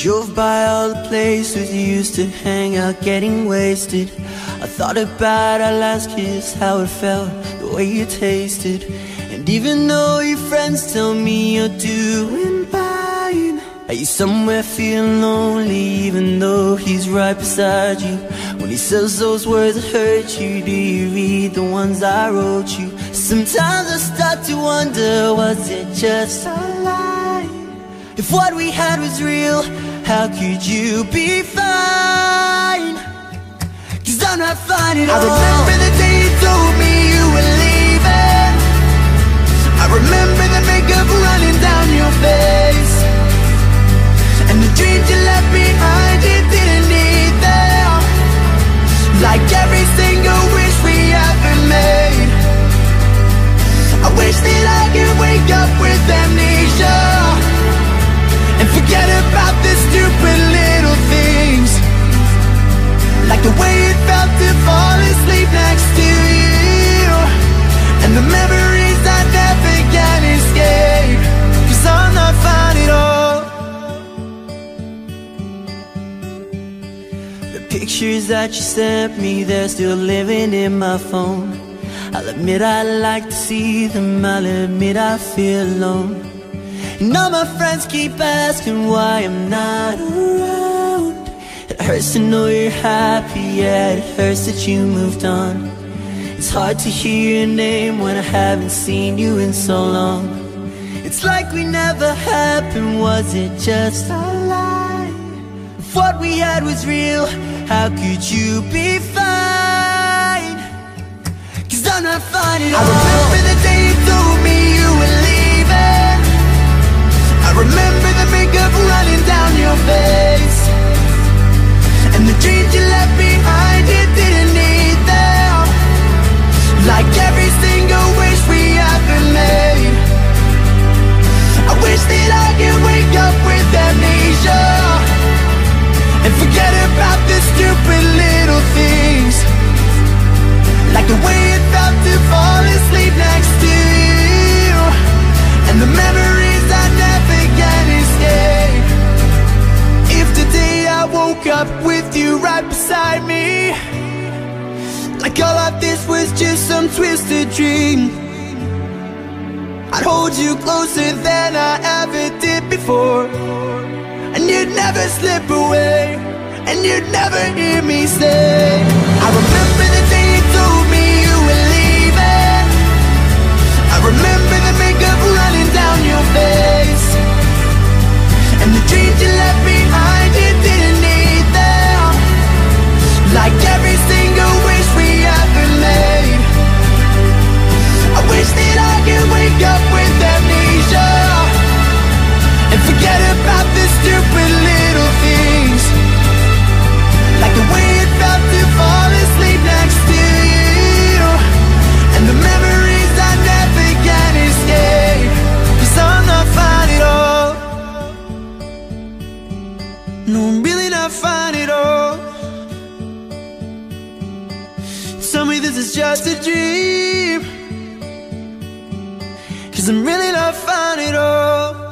Drove by all the places you used to hang out getting wasted. I thought about our last kiss, how it felt, the way you tasted. And even though your friends tell me you're doing fine, are you somewhere feeling lonely even though he's right beside you? When he says those words that hurt you, do you read the ones I wrote you? Sometimes I start to wonder, was it just a lie? If what we had was real, how could you be fine? 'Cause I'm not fine at all. I remember the day you told me you were leaving. I remember the makeup running down your face, and the dreams you left behind, you didn't need them. Like every single wish we ever made. I wish that I could wake up with amnesia and forget about the stupid little things, like the way it felt to fall asleep next to you, and the memories I never can escape. 'Cause I'm not fine at all. The pictures that you sent me, they're still living in my phone. I'll admit I like to see them, I'll admit I feel alone. And all my friends keep asking why I'm not around. It hurts to know you're happy, yeah, it hurts that you moved on. It's hard to hear your name when I haven't seen you in so long. It's like we never happened, was it just a lie? If what we had was real, how could you be fine? 'Cause I'm not fine at all. I remember the day you told me you were leaving. I remember the makeup running down your face, and the dreams you left behind, you didn't need them. Like every single wish we ever made. I wish that I could wake up with amnesia and forget about the stupid little things, like the way it felt to fall asleep next to you, and the memories I never can escape. If today I woke up with you right beside me, like all of this was just some twisted dream, I'd hold you closer than I ever did before, and you'd never slip away, and you'd never hear me say, I remember the day you told me you were leaving. I remember the makeup running down your face, and the dreams you left behind, you didn't need them. Like every single wish we ever made. I wish that I could wake up with amnesia and forget about the stupid little things, like the way it felt to fall asleep next to you, and the memories I never can escape. 'Cause I'm not fine at all. No, I'm really not fine at all. Tell me this is just a dream, 'cause I'm really not fine at all.